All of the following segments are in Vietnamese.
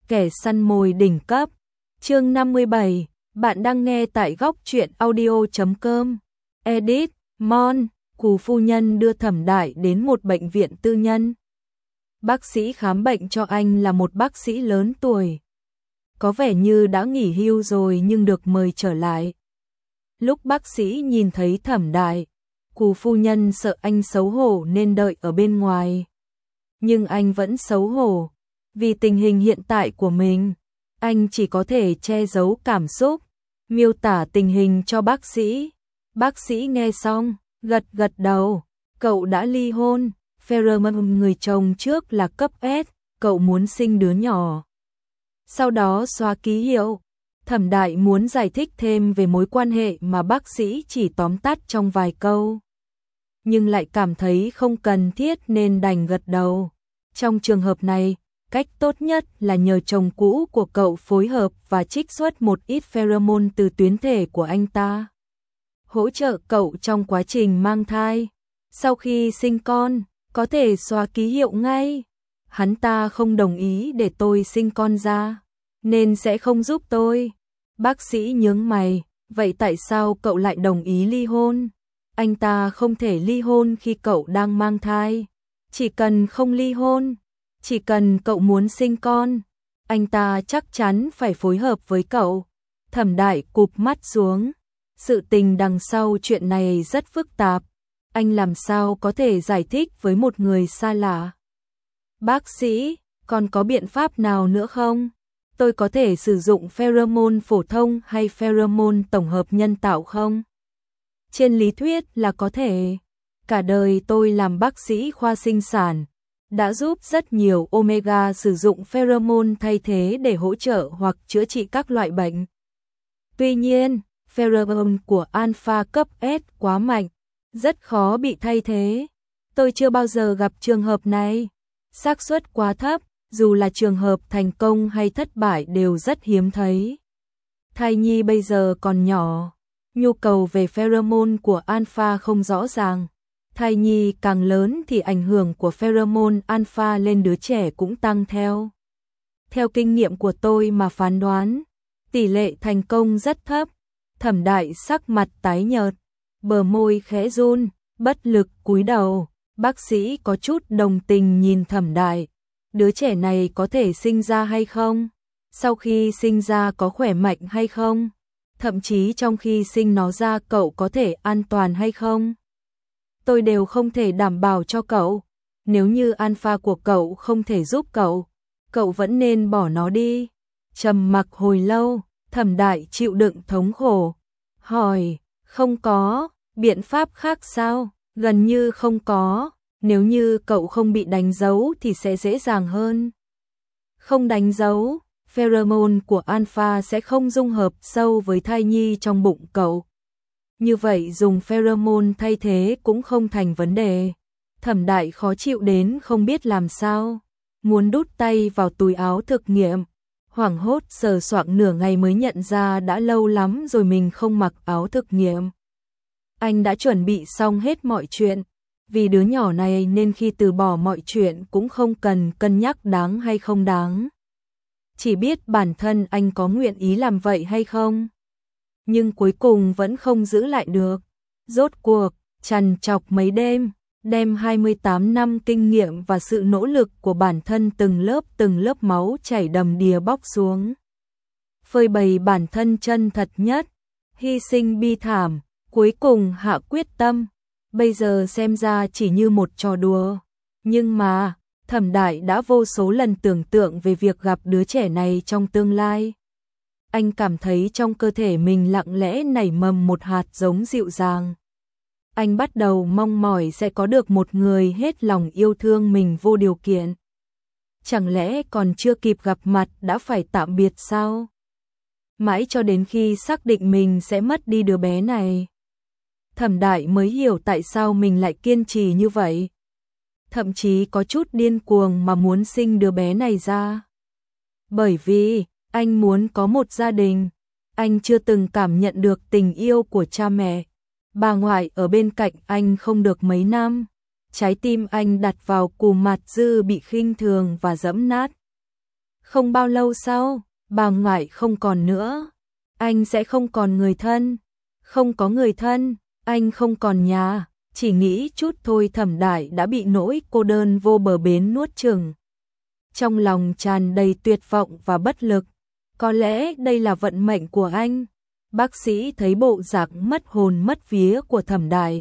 kẻ săn mồi đỉnh cấp. Chương 57, bạn đang nghe tại góc truyện audio.com. Edit, Mon, Cù phu nhân đưa Thẩm Đại đến một bệnh viện tư nhân. Bác sĩ khám bệnh cho anh là một bác sĩ lớn tuổi. Có vẻ như đã nghỉ hưu rồi nhưng được mời trở lại. Lúc bác sĩ nhìn thấy Thẩm Đại, Cù phu nhân sợ anh xấu hổ nên đợi ở bên ngoài. Nhưng anh vẫn xấu hổ. Vì tình hình hiện tại của mình, anh chỉ có thể che giấu cảm xúc, miêu tả tình hình cho bác sĩ. Bác sĩ nghe xong, gật gật đầu. Cậu đã ly hôn, Pheromone người chồng trước là cấp S, cậu muốn sinh đứa nhỏ. Sau đó xóa ký hiệu. Thẩm Đại muốn giải thích thêm về mối quan hệ mà bác sĩ chỉ tóm tắt trong vài câu. Nhưng lại cảm thấy không cần thiết nên đành gật đầu. Trong trường hợp này, cách tốt nhất là nhờ chồng cũ của cậu phối hợp và trích xuất một ít pheromone từ tuyến thể của anh ta. Hỗ trợ cậu trong quá trình mang thai. Sau khi sinh con, có thể xóa ký hiệu ngay. Hắn ta không đồng ý để tôi sinh con ra, nên sẽ không giúp tôi. Bác sĩ nhướng mày, vậy tại sao cậu lại đồng ý ly hôn? Anh ta không thể ly hôn khi cậu đang mang thai. Chỉ cần không ly hôn, chỉ cần cậu muốn sinh con, anh ta chắc chắn phải phối hợp với cậu. Thẩm Đại cụp mắt xuống. Sự tình đằng sau chuyện này rất phức tạp. Anh làm sao có thể giải thích với một người xa lạ? Bác sĩ, còn có biện pháp nào nữa không? Tôi có thể sử dụng pheromone phổ thông hay pheromone tổng hợp nhân tạo không? Trên lý thuyết là có thể. Cả đời tôi làm bác sĩ khoa sinh sản, đã giúp rất nhiều omega sử dụng pheromone thay thế để hỗ trợ hoặc chữa trị các loại bệnh. Tuy nhiên, pheromone của alpha cấp S quá mạnh, rất khó bị thay thế. Tôi chưa bao giờ gặp trường hợp này. Xác suất quá thấp, dù là trường hợp thành công hay thất bại đều rất hiếm thấy. Thai nhi bây giờ còn nhỏ, nhu cầu về pheromone của alpha không rõ ràng. Thai nhi càng lớn thì ảnh hưởng của pheromone alpha lên đứa trẻ cũng tăng theo. Theo kinh nghiệm của tôi mà phán đoán, tỷ lệ thành công rất thấp. Thẩm Đại sắc mặt tái nhợt, bờ môi khẽ run, bất lực cúi đầu. Bác sĩ có chút đồng tình nhìn Thẩm Đại. Đứa trẻ này có thể sinh ra hay không? Sau khi sinh ra có khỏe mạnh hay không? Thậm chí trong khi sinh nó ra cậu có thể an toàn hay không? Tôi đều không thể đảm bảo cho cậu. Nếu như alpha của cậu không thể giúp cậu, cậu vẫn nên bỏ nó đi. Trầm mặc hồi lâu, Thẩm Đại chịu đựng thống khổ. Hỏi, không có biện pháp khác sao? Gần như không có. Nếu như cậu không bị đánh dấu thì sẽ dễ dàng hơn. Không đánh dấu, pheromone của alpha sẽ không dung hợp sâu với thai nhi trong bụng cậu. Như vậy dùng pheromone thay thế cũng không thành vấn đề. Thẩm Đại khó chịu đến không biết làm sao. Muốn đút tay vào túi áo thực nghiệm. Hoảng hốt sờ soạng nửa ngày mới nhận ra đã lâu lắm rồi mình không mặc áo thực nghiệm. Anh đã chuẩn bị xong hết mọi chuyện. Vì đứa nhỏ này nên khi từ bỏ mọi chuyện cũng không cần cân nhắc đáng hay không đáng. Chỉ biết bản thân anh có nguyện ý làm vậy hay không. Nhưng cuối cùng vẫn không giữ lại được. Rốt cuộc, trằn trọc mấy đêm, đem 28 năm kinh nghiệm và sự nỗ lực của bản thân từng lớp máu chảy đầm đìa bóc xuống. Phơi bày bản thân chân thật nhất, hy sinh bi thảm, cuối cùng hạ quyết tâm. Bây giờ xem ra chỉ như một trò đùa. Nhưng mà, Thẩm Đại đã vô số lần tưởng tượng về việc gặp đứa trẻ này trong tương lai. Anh cảm thấy trong cơ thể mình lặng lẽ nảy mầm một hạt giống dịu dàng. Anh bắt đầu mong mỏi sẽ có được một người hết lòng yêu thương mình vô điều kiện. Chẳng lẽ còn chưa kịp gặp mặt đã phải tạm biệt sao? Mãi cho đến khi xác định mình sẽ mất đi đứa bé này, Thẩm Đại mới hiểu tại sao mình lại kiên trì như vậy. Thậm chí có chút điên cuồng mà muốn sinh đứa bé này ra. Bởi vì, anh muốn có một gia đình. Anh chưa từng cảm nhận được tình yêu của cha mẹ. Bà ngoại ở bên cạnh anh không được mấy năm. Trái tim anh đặt vào Cù Mạt Dư bị khinh thường và giẫm nát. Không bao lâu sau, bà ngoại không còn nữa. Anh sẽ không còn người thân. Không có người thân, anh không còn nhà. Chỉ nghĩ chút thôi Thẩm Đại đã bị nỗi cô đơn vô bờ bến nuốt chửng. Trong lòng tràn đầy tuyệt vọng và bất lực. Có lẽ đây là vận mệnh của anh. Bác sĩ thấy bộ dạng mất hồn mất vía của Thẩm Đại,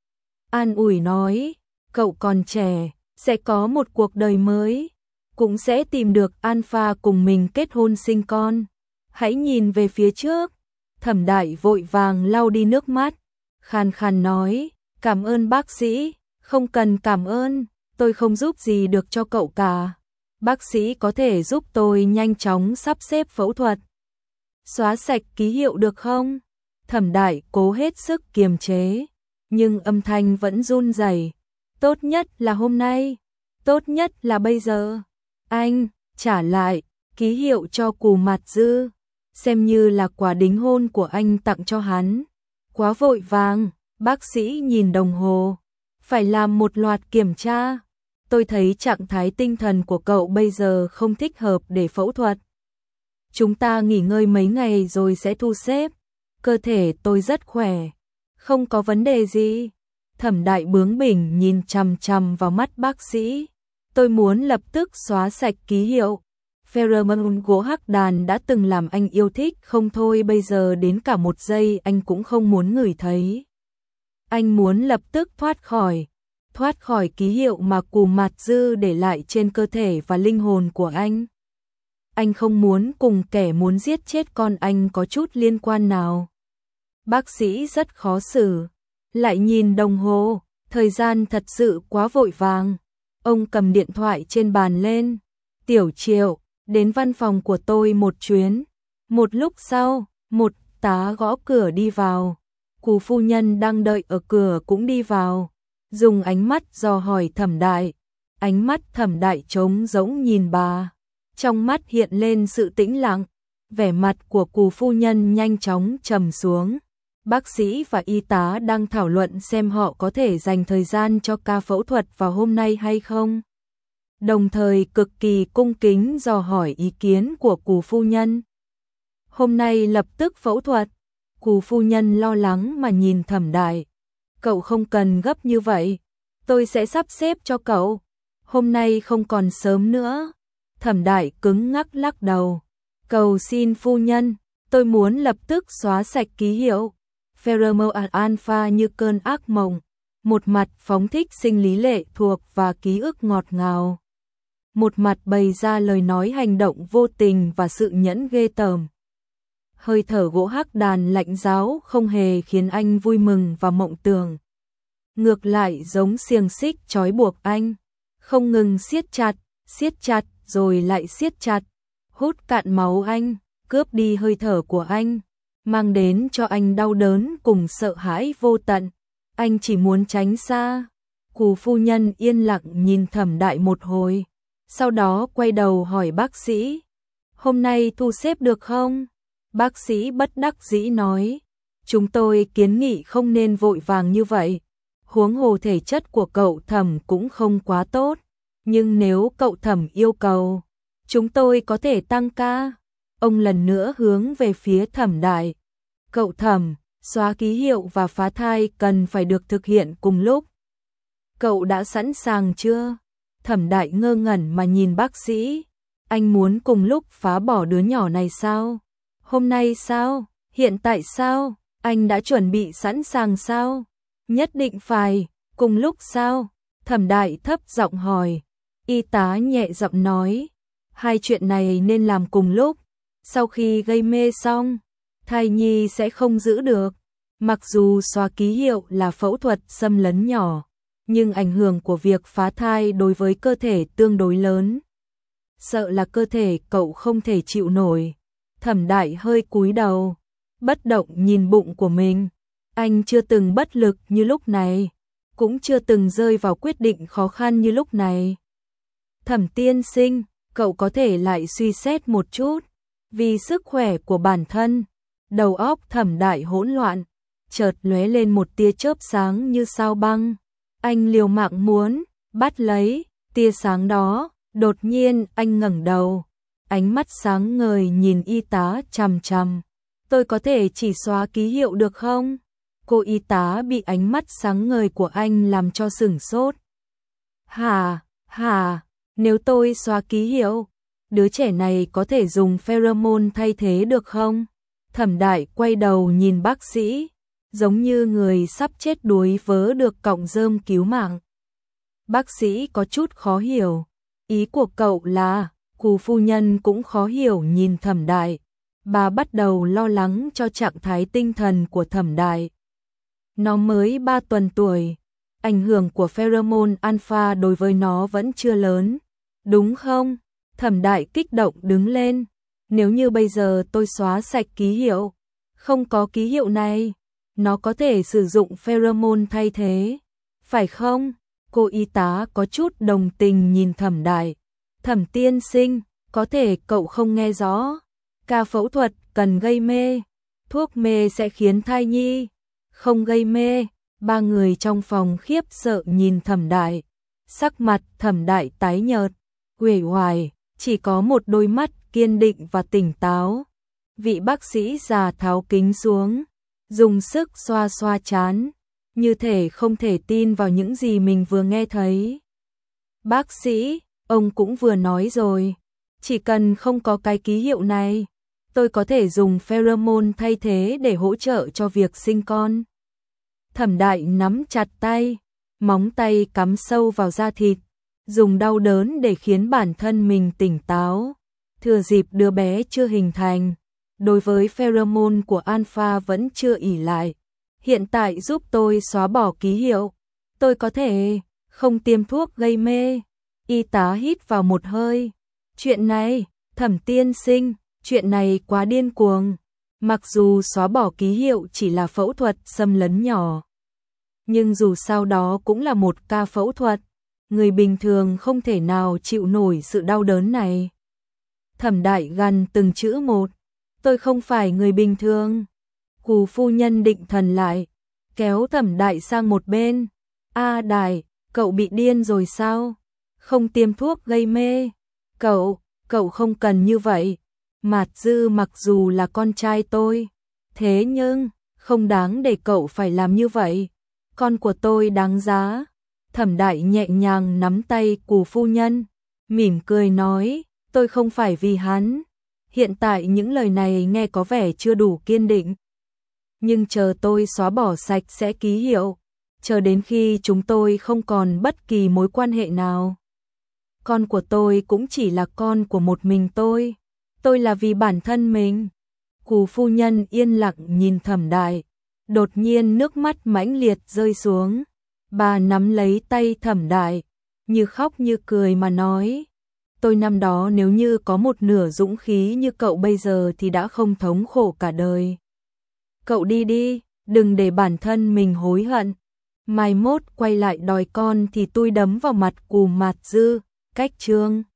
an ủi nói, cậu còn trẻ, sẽ có một cuộc đời mới, cũng sẽ tìm được Alpha cùng mình kết hôn sinh con. Hãy nhìn về phía trước. Thẩm Đại vội vàng lau đi nước mắt, khàn khàn nói, cảm ơn bác sĩ, không cần cảm ơn, tôi không giúp gì được cho cậu cả. Bác sĩ có thể giúp tôi nhanh chóng sắp xếp phẫu thuật, xóa sạch ký hiệu được không? Thẩm Đại cố hết sức kiềm chế, nhưng âm thanh vẫn run rẩy. Tốt nhất là hôm nay, tốt nhất là bây giờ. Anh trả lại ký hiệu cho Cù Mạt Dư, xem như là quà đính hôn của anh tặng cho hắn. Quá vội vàng, bác sĩ nhìn đồng hồ, phải làm một loạt kiểm tra. Tôi thấy trạng thái tinh thần của cậu bây giờ không thích hợp để phẫu thuật. Chúng ta nghỉ ngơi mấy ngày rồi sẽ thu xếp. Cơ thể tôi rất khỏe, không có vấn đề gì. Thẩm Đại bướng bỉnh nhìn chằm chằm vào mắt bác sĩ. Tôi muốn lập tức xóa sạch ký hiệu. Pheromone gỗ hắc đàn đã từng làm anh yêu thích không thôi, bây giờ đến cả một giây anh cũng không muốn ngửi thấy. Anh muốn lập tức thoát khỏi ký hiệu mà Cù Mạt Dư để lại trên cơ thể và linh hồn của anh. Anh không muốn cùng kẻ muốn giết chết con anh có chút liên quan nào. Bác sĩ rất khó xử, lại nhìn đồng hồ, thời gian thật sự quá vội vàng. Ông cầm điện thoại trên bàn lên. Tiểu Triệu, đến văn phòng của tôi một chuyến. Một lúc sau, một tá gõ cửa đi vào. Cù phu nhân đang đợi ở cửa cũng đi vào, dùng ánh mắt dò hỏi Thẩm Đại. Ánh mắt Thẩm Đại trống rỗng nhìn bà, trong mắt hiện lên sự tĩnh lặng. Vẻ mặt của Cù phu nhân nhanh chóng trầm xuống. Bác sĩ và y tá đang thảo luận xem họ có thể dành thời gian cho ca phẫu thuật vào hôm nay hay không. Đồng thời cực kỳ cung kính dò hỏi ý kiến của Cù phu nhân. Hôm nay lập tức phẫu thuật. Cù phu nhân lo lắng mà nhìn Thẩm Đại. Cậu không cần gấp như vậy, tôi sẽ sắp xếp cho cậu. Hôm nay không còn sớm nữa. Thẩm Đại cứng ngắc lắc đầu. Cầu xin phu nhân, tôi muốn lập tức xóa sạch ký hiệu. Pheromone Alpha như cơn ác mộng, một mặt phóng thích sinh lý lệ thuộc và ký ức ngọt ngào, một mặt bày ra lời nói hành động vô tình và sự nhẫn ghê tởm. Hơi thở gỗ hắc đàn lạnh giá không hề khiến anh vui mừng và mộng tưởng. Ngược lại giống xiềng xích trói buộc anh, không ngừng siết chặt rồi lại siết chặt, hút cạn máu anh, cướp đi hơi thở của anh, mang đến cho anh đau đớn cùng sợ hãi vô tận. Anh chỉ muốn tránh xa. Cù phu nhân yên lặng nhìn Thẩm Đại một hồi, sau đó quay đầu hỏi bác sĩ, hôm nay thu xếp được không? Bác sĩ bất đắc dĩ nói, chúng tôi kiến nghị không nên vội vàng như vậy. Huống hồ thể chất của cậu Thẩm cũng không quá tốt, nhưng nếu cậu Thẩm yêu cầu, chúng tôi có thể tăng ca. Ông lần nữa hướng về phía Thẩm Đại. Cậu Thẩm, xóa ký hiệu và phá thai cần phải được thực hiện cùng lúc. Cậu đã sẵn sàng chưa? Thẩm Đại ngơ ngẩn mà nhìn bác sĩ. Anh muốn cùng lúc phá bỏ đứa nhỏ này sao? Hôm nay sao? Hiện tại sao? Anh đã chuẩn bị sẵn sàng sao? Nhất định phải, cùng lúc sao? Thẩm Đại thấp giọng hỏi. Y tá nhẹ giọng nói, hai chuyện này nên làm cùng lúc. Sau khi gây mê xong, thai nhi sẽ không giữ được. Mặc dù xóa ký hiệu là phẫu thuật xâm lấn nhỏ, nhưng ảnh hưởng của việc phá thai đối với cơ thể tương đối lớn. Sợ là cơ thể cậu không thể chịu nổi. Thẩm Đại hơi cúi đầu, bất động nhìn bụng của mình. Anh chưa từng bất lực như lúc này, cũng chưa từng rơi vào quyết định khó khăn như lúc này. Thẩm tiên sinh, cậu có thể lại suy xét một chút, vì sức khỏe của bản thân. Đầu óc Thẩm Đại hỗn loạn, chợt lóe lên một tia chớp sáng như sao băng. Anh liều mạng muốn bắt lấy tia sáng đó, đột nhiên anh ngẩng đầu, ánh mắt sáng ngời nhìn y tá chằm chằm. Tôi có thể chỉ xóa ký hiệu được không? Cô y tá bị ánh mắt sáng ngời của anh làm cho sửng sốt. Hả, nếu tôi xóa ký hiệu, đứa trẻ này có thể dùng pheromone thay thế được không? Thẩm Đại quay đầu nhìn bác sĩ, giống như người sắp chết đuối vớ được cọng rơm cứu mạng. Bác sĩ có chút khó hiểu, ý của cậu là, Cù phu nhân cũng khó hiểu nhìn Thẩm Đại. Bà bắt đầu lo lắng cho trạng thái tinh thần của Thẩm Đại. Nó mới 3 tuần tuổi, ảnh hưởng của pheromone alpha đối với nó vẫn chưa lớn, đúng không? Thẩm Đại kích động đứng lên, nếu như bây giờ tôi xóa sạch ký hiệu, không có ký hiệu này, nó có thể sử dụng pheromone thay thế, phải không? Cô y tá có chút đồng tình nhìn Thẩm Đại. Thẩm tiên sinh, có thể cậu không nghe rõ, ca phẫu thuật cần gây mê, thuốc mê sẽ khiến thai nhi không gây mê. Ba người trong phòng khiếp sợ nhìn Thẩm Đại, sắc mặt Thẩm Đại tái nhợt, uể oải, chỉ có một đôi mắt kiên định và tỉnh táo. Vị bác sĩ già tháo kính xuống, dùng sức xoa xoa trán, như thể không thể tin vào những gì mình vừa nghe thấy. Bác sĩ, ông cũng vừa nói rồi, chỉ cần không có cái ký hiệu này, tôi có thể dùng pheromone thay thế để hỗ trợ cho việc sinh con. Thẩm Đại nắm chặt tay, móng tay cắm sâu vào da thịt, dùng đau đớn để khiến bản thân mình tỉnh táo. Thừa dịp đứa bé chưa hình thành, đối với pheromone của alpha vẫn chưa ỷ lại. Hiện tại giúp tôi xóa bỏ ký hiệu, tôi có thể không tiêm thuốc gây mê. Y tá hít vào một hơi. Chuyện này, Thẩm tiên sinh, chuyện này quá điên cuồng. Mặc dù xóa bỏ ký hiệu chỉ là phẫu thuật xâm lấn nhỏ, nhưng dù sao đó cũng là một ca phẫu thuật, người bình thường không thể nào chịu nổi sự đau đớn này. Thẩm Đại gằn từng chữ một, tôi không phải người bình thường. Cù phu nhân định thần lại, kéo Thẩm Đại sang một bên. Đại, cậu bị điên rồi sao? Không tiêm thuốc gây mê. Cậu không cần như vậy. Mạt Dư mặc dù là con trai tôi, thế nhưng không đáng để cậu phải làm như vậy. Con của tôi đáng giá. Thẩm Đại nhẹ nhàng nắm tay Cù phu nhân, mỉm cười nói, tôi không phải vì hắn. Hiện tại những lời này nghe có vẻ chưa đủ kiên định. Nhưng chờ tôi xóa bỏ sạch sẽ ký hiệu, chờ đến khi chúng tôi không còn bất kỳ mối quan hệ nào. Con của tôi cũng chỉ là con của một mình tôi là vì bản thân mình. Cù phu nhân yên lặng nhìn Thẩm Đại, đột nhiên nước mắt mãnh liệt rơi xuống. Bà nắm lấy tay Thẩm Đại, như khóc như cười mà nói, tôi năm đó nếu như có một nửa dũng khí như cậu bây giờ thì đã không thống khổ cả đời. Cậu đi đi, đừng để bản thân mình hối hận. Mai mốt quay lại đòi con thì tôi đấm vào mặt Cù Mạt Dư. Cách chương